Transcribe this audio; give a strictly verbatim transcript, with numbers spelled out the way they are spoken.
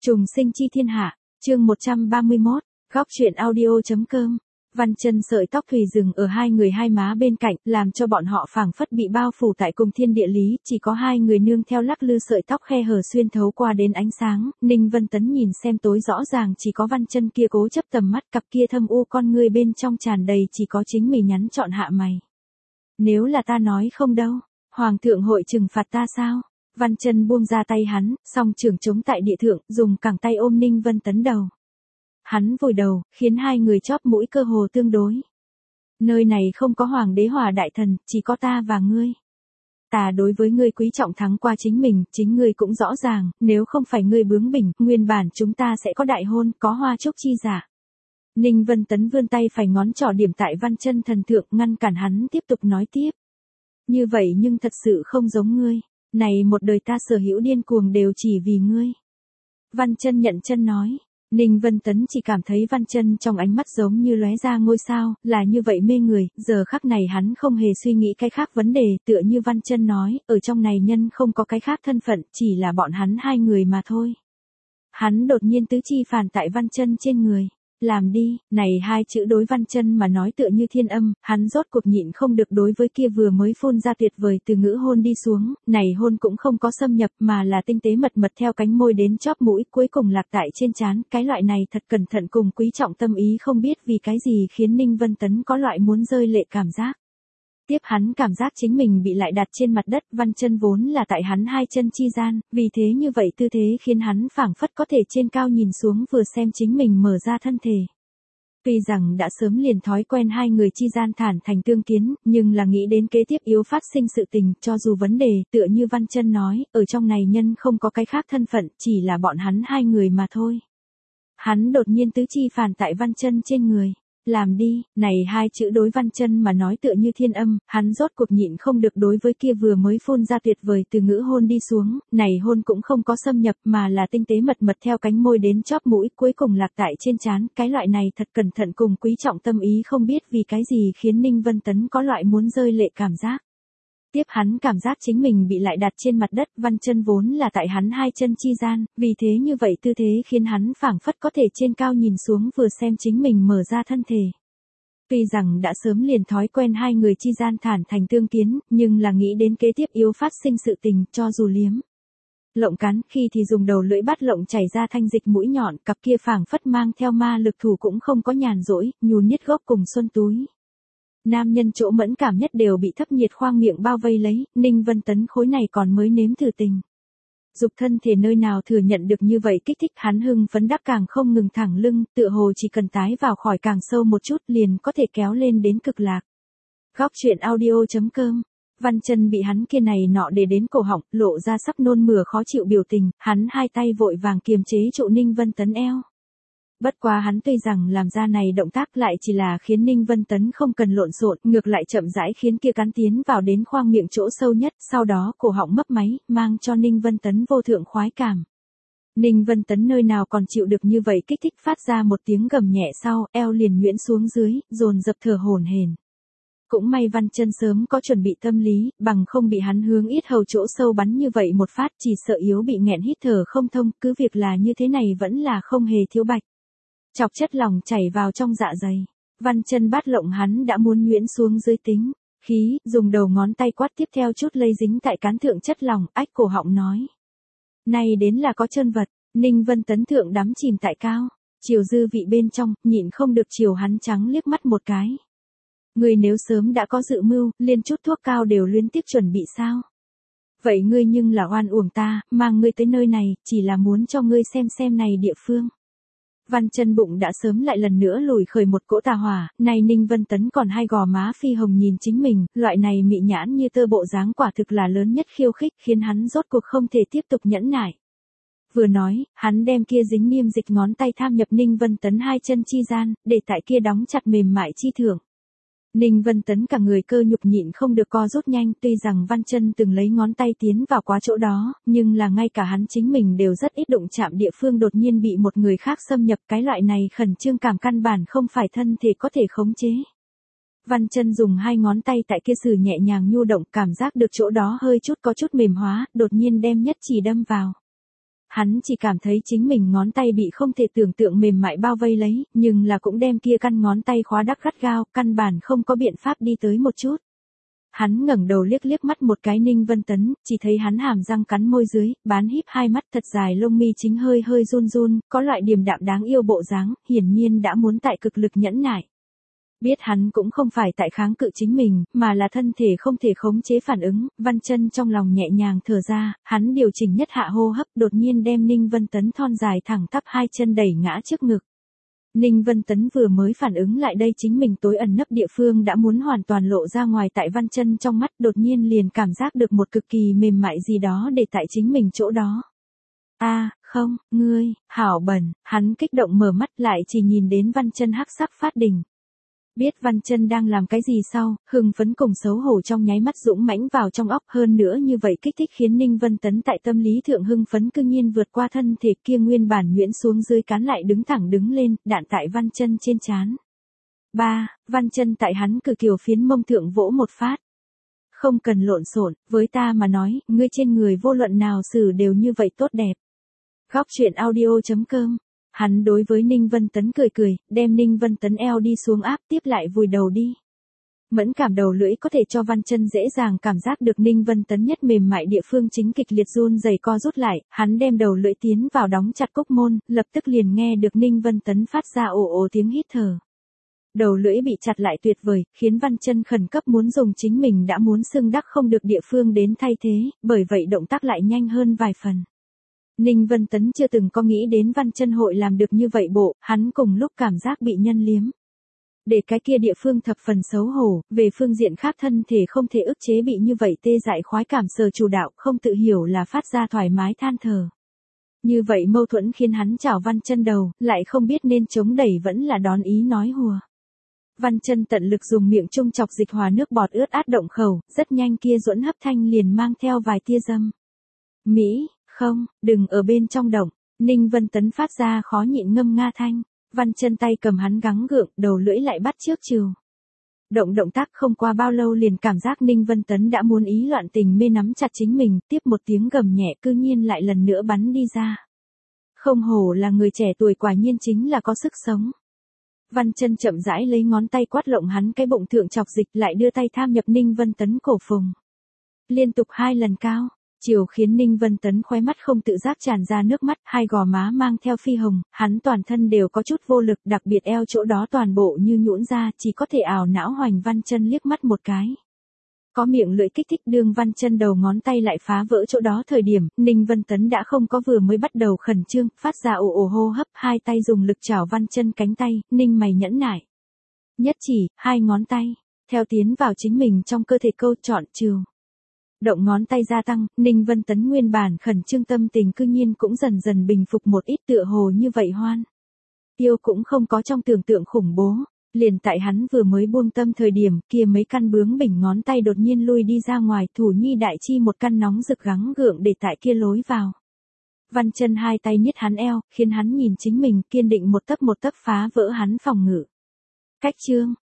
Trùng sinh chi thiên hạ, chương một trăm ba mươi mốt, góc truyện audio.com. Văn Chân sợi tóc thùy dừng ở hai người hai má bên cạnh, làm cho bọn họ phảng phất bị bao phủ tại cùng thiên địa lý, chỉ có hai người nương theo lắc lư sợi tóc khe hở xuyên thấu qua đến ánh sáng. Ninh Vân Tấn nhìn xem tối rõ ràng chỉ có Văn Chân kia cố chấp tầm mắt, cặp kia thâm u con ngươi bên trong tràn đầy chỉ có chính mình nhắn chọn hạ mày. Nếu là ta nói không đâu, Hoàng thượng hội trừng phạt ta sao? Văn Chân buông ra tay hắn, song trường chống tại địa thượng, dùng cẳng tay ôm Ninh Vân Tấn đầu. Hắn vùi đầu, khiến hai người chóp mũi cơ hồ tương đối. Nơi này không có hoàng đế hòa đại thần, chỉ có ta và ngươi. Ta đối với ngươi quý trọng thắng qua chính mình, chính ngươi cũng rõ ràng, nếu không phải ngươi bướng bỉnh, nguyên bản chúng ta sẽ có đại hôn, có hoa chúc chi giả. Ninh Vân Tấn vươn tay phải ngón trỏ điểm tại Văn Chân thần thượng, ngăn cản hắn tiếp tục nói tiếp. Như vậy nhưng thật sự không giống ngươi. Này một đời ta sở hữu điên cuồng đều chỉ vì ngươi. Văn Chân nhận chân nói. Ninh Vân Tấn chỉ cảm thấy Văn Chân trong ánh mắt giống như lóe ra ngôi sao, là như vậy mê người, giờ khắc này hắn không hề suy nghĩ cái khác vấn đề, tựa như Văn Chân nói, ở trong này nhân không có cái khác thân phận, chỉ là bọn hắn hai người mà thôi. Hắn đột nhiên tứ chi phản tại Văn Chân trên người. Làm đi, này hai chữ đối Văn Chân mà nói tựa như thiên âm, hắn rốt cuộc nhịn không được đối với kia vừa mới phun ra tuyệt vời từ ngữ hôn đi xuống, này hôn cũng không có xâm nhập mà là tinh tế mật mật theo cánh môi đến chóp mũi, cuối cùng lạc tại trên trán, cái loại này thật cẩn thận cùng quý trọng tâm ý không biết vì cái gì khiến Ninh Vân Tấn có loại muốn rơi lệ cảm giác. Tiếp hắn cảm giác chính mình bị lại đặt trên mặt đất, Văn Chân vốn là tại hắn hai chân chi gian, vì thế như vậy tư thế khiến hắn phảng phất có thể trên cao nhìn xuống vừa xem chính mình mở ra thân thể. Tuy rằng đã sớm liền thói quen hai người chi gian thản thành tương kiến, nhưng là nghĩ đến kế tiếp yếu phát sinh sự tình, cho dù vấn đề, tựa như Văn Chân nói, ở trong này nhân không có cái khác thân phận, chỉ là bọn hắn hai người mà thôi. Hắn đột nhiên tứ chi phản tại Văn Chân trên người. Làm đi, này hai chữ đối Văn Chân mà nói tựa như thiên âm, hắn rốt cuộc nhịn không được đối với kia vừa mới phun ra tuyệt vời từ ngữ hôn đi xuống, này hôn cũng không có xâm nhập mà là tinh tế mật mật theo cánh môi đến chóp mũi, cuối cùng lạc tại trên trán, cái loại này thật cẩn thận cùng quý trọng tâm ý không biết vì cái gì khiến Ninh Vân Tấn có loại muốn rơi lệ cảm giác. Tiếp hắn cảm giác chính mình bị lại đặt trên mặt đất, Văn Chân vốn là tại hắn hai chân chi gian, vì thế như vậy tư thế khiến hắn phảng phất có thể trên cao nhìn xuống vừa xem chính mình mở ra thân thể. Tuy rằng đã sớm liền thói quen hai người chi gian thản thành tương kiến, nhưng là nghĩ đến kế tiếp yếu phát sinh sự tình, cho dù liếm lộng cắn, khi thì dùng đầu lưỡi bắt lộng chảy ra thanh dịch mũi nhọn, cặp kia phảng phất mang theo ma lực thủ cũng không có nhàn rỗi, nhún niết gốc cùng xuân túi. Nam nhân chỗ mẫn cảm nhất đều bị thấp nhiệt khoang miệng bao vây lấy, Ninh Vân Tấn khối này còn mới nếm thử tình. Dục thân thể nơi nào thừa nhận được như vậy kích thích, hắn hưng phấn đắc càng không ngừng thẳng lưng, tựa hồ chỉ cần tái vào khỏi càng sâu một chút liền có thể kéo lên đến cực lạc. Góc truyện audio.com. Văn Chân bị hắn kia này nọ để đến cổ họng, lộ ra sắp nôn mửa khó chịu biểu tình, hắn hai tay vội vàng kiềm chế trụ Ninh Vân Tấn eo. Bất quá hắn tuy rằng làm ra này động tác lại chỉ là khiến Ninh Vân Tấn không cần lộn xộn, ngược lại chậm rãi khiến kia cắn tiến vào đến khoang miệng chỗ sâu nhất, sau đó cổ họng mấp máy, mang cho Ninh Vân Tấn vô thượng khoái cảm. Ninh Vân Tấn nơi nào còn chịu được như vậy kích thích, phát ra một tiếng gầm nhẹ sau, eo liền nhuyễn xuống dưới, dồn dập thở hổn hển. Cũng may Văn Chân sớm có chuẩn bị tâm lý, bằng không bị hắn hướng yết hầu chỗ sâu bắn như vậy một phát, chỉ sợ yếu bị nghẹn hít thở không thông, cứ việc là như thế này vẫn là không hề thiếu bạch. Chọc chất lỏng chảy vào trong dạ dày. Văn Chân bắt lộng hắn đã muốn nhuyễn xuống dưới tính. Khí, dùng đầu ngón tay quát tiếp theo chút lây dính tại cán thượng chất lỏng, ách cổ họng nói. Này đến là có chân vật, Ninh Vân Tấn thượng đắm chìm tại cao. Chiều dư vị bên trong, nhịn không được chiều hắn trắng liếc mắt một cái. Ngươi nếu sớm đã có dự mưu, liên chút thuốc cao đều liên tiếp chuẩn bị sao? Vậy ngươi nhưng là oan uổng ta, mang ngươi tới nơi này, chỉ là muốn cho ngươi xem xem này địa phương. Văn Chân bụng đã sớm lại lần nữa lùi khởi một cỗ tà hỏa, này Ninh Vân Tấn còn hai gò má phi hồng nhìn chính mình, loại này mị nhãn như tơ bộ dáng quả thực là lớn nhất khiêu khích, khiến hắn rốt cuộc không thể tiếp tục nhẫn nại. Vừa nói, hắn đem kia dính niêm dịch ngón tay tham nhập Ninh Vân Tấn hai chân chi gian, để tại kia đóng chặt mềm mại chi thượng. Ninh Vân Tấn cả người cơ nhục nhịn không được co rút nhanh, tuy rằng Văn Chân từng lấy ngón tay tiến vào quá chỗ đó, nhưng là ngay cả hắn chính mình đều rất ít đụng chạm địa phương đột nhiên bị một người khác xâm nhập, cái loại này khẩn trương cảm căn bản không phải thân thể có thể khống chế. Văn Chân dùng hai ngón tay tại kia sử nhẹ nhàng nhu động, cảm giác được chỗ đó hơi chút có chút mềm hóa, đột nhiên đem nhất chỉ đâm vào. hắn chỉ cảm thấy chính mình ngón tay bị không thể tưởng tượng mềm mại bao vây lấy, nhưng là cũng đem kia căn ngón tay khóa đắc gắt gao, căn bản không có biện pháp đi tới một chút. Hắn ngẩng đầu liếc liếc mắt một cái Ninh Vân Tấn, chỉ thấy hắn hàm răng cắn môi dưới, bán híp hai mắt thật dài lông mi chính hơi hơi run run, có loại điềm đạm đáng yêu bộ dáng, hiển nhiên đã muốn tại cực lực nhẫn nại. Biết hắn cũng không phải tại kháng cự chính mình, mà là thân thể không thể khống chế phản ứng, Văn Chân trong lòng nhẹ nhàng thở ra, hắn điều chỉnh nhất hạ hô hấp, đột nhiên đem Ninh Vân Tấn thon dài thẳng tắp hai chân đẩy ngã trước ngực. Ninh Vân Tấn vừa mới phản ứng lại đây chính mình tối ẩn nấp địa phương đã muốn hoàn toàn lộ ra ngoài tại Văn Chân trong mắt, đột nhiên liền cảm giác được một cực kỳ mềm mại gì đó để tại chính mình chỗ đó. A, không, ngươi, hảo bẩn, hắn kích động mở mắt lại chỉ nhìn đến Văn Chân hắc sắc phát đỉnh. Biết Văn Chân đang làm cái gì sau, hưng phấn cùng xấu hổ trong nháy mắt dũng mãnh vào trong óc, hơn nữa như vậy kích thích khiến Ninh Vân Tấn tại tâm lý thượng hưng phấn cư nhiên vượt qua thân thể kia nguyên bản nhuyễn xuống dưới cán lại đứng thẳng đứng lên, đạn tại Văn Chân trên trán. Ba, Văn Chân tại hắn cử kiều phiến mông thượng vỗ một phát. Không cần lộn xộn, với ta mà nói, ngươi trên người vô luận nào xử đều như vậy tốt đẹp. Góc truyện audio chấm com. Hắn đối với Ninh Vân Tấn cười cười, đem Ninh Vân Tấn eo đi xuống áp tiếp lại vùi đầu đi. Mẫn cảm đầu lưỡi có thể cho Văn Chân dễ dàng cảm giác được Ninh Vân Tấn nhất mềm mại địa phương chính kịch liệt run rẩy co rút lại, hắn đem đầu lưỡi tiến vào đóng chặt cúc môn, lập tức liền nghe được Ninh Vân Tấn phát ra ồ ồ tiếng hít thở. Đầu lưỡi bị chặt lại tuyệt vời, khiến Văn Chân khẩn cấp muốn dùng chính mình đã muốn xưng đắc không được địa phương đến thay thế, bởi vậy động tác lại nhanh hơn vài phần. Ninh Vân Tấn chưa từng có nghĩ đến Văn Chân hội làm được như vậy bộ, hắn cùng lúc cảm giác bị nhân liếm. Để cái kia địa phương thập phần xấu hổ, về phương diện khác thân thể không thể ức chế bị như vậy tê dại khoái cảm sờ chủ đạo, không tự hiểu là phát ra thoải mái than thở. Như vậy mâu thuẫn khiến hắn chảo Văn Chân đầu, lại không biết nên chống đẩy vẫn là đón ý nói hùa. Văn Chân tận lực dùng miệng trung chọc dịch hòa nước bọt ướt át động khẩu, rất nhanh kia duẫn hấp thanh liền mang theo vài tia dâm. Mỹ, không, đừng ở bên trong động, Ninh Vân Tấn phát ra khó nhịn ngâm nga thanh, Văn Chân tay cầm hắn gắng gượng, đầu lưỡi lại bắt trước chiều. Động động tác không qua bao lâu liền cảm giác Ninh Vân Tấn đã muốn ý loạn tình mê nắm chặt chính mình, tiếp một tiếng gầm nhẹ cư nhiên lại lần nữa bắn đi ra. Không hổ là người trẻ tuổi quả nhiên chính là có sức sống. Văn Chân chậm rãi lấy ngón tay quát lộng hắn cái bụng thượng chọc dịch lại đưa tay tham nhập Ninh Vân Tấn cổ phùng. Liên tục hai lần cao, chiều khiến Ninh Vân Tấn khóe mắt không tự giác tràn ra nước mắt, hai gò má mang theo phi hồng, hắn toàn thân đều có chút vô lực, đặc biệt eo chỗ đó toàn bộ như nhũn ra, chỉ có thể ảo não hoành Văn Chân liếc mắt một cái. Có miệng lưỡi kích thích đương Văn Chân đầu ngón tay lại phá vỡ chỗ đó thời điểm, Ninh Vân Tấn đã không có vừa mới bắt đầu khẩn trương, phát ra ồ ồ hô hấp, hai tay dùng lực chảo Văn Chân cánh tay, Ninh mày nhẫn nại. Nhất chỉ, hai ngón tay, theo tiến vào chính mình trong cơ thể câu chọn chiều. Động ngón tay gia tăng, Ninh Vân Tấn nguyên bản khẩn trương tâm tình cư nhiên cũng dần dần bình phục một ít, tựa hồ như vậy hoan. Tiêu cũng không có trong tưởng tượng khủng bố, liền tại hắn vừa mới buông tâm thời điểm, kia mấy căn bướng bỉnh ngón tay đột nhiên lui đi ra ngoài, thủ nhi đại chi một căn nóng rực gắng gượng để tại kia lối vào. Văn Chân hai tay niết hắn eo, khiến hắn nhìn chính mình, kiên định một tấc một tấc phá vỡ hắn phòng ngự. Cách chương,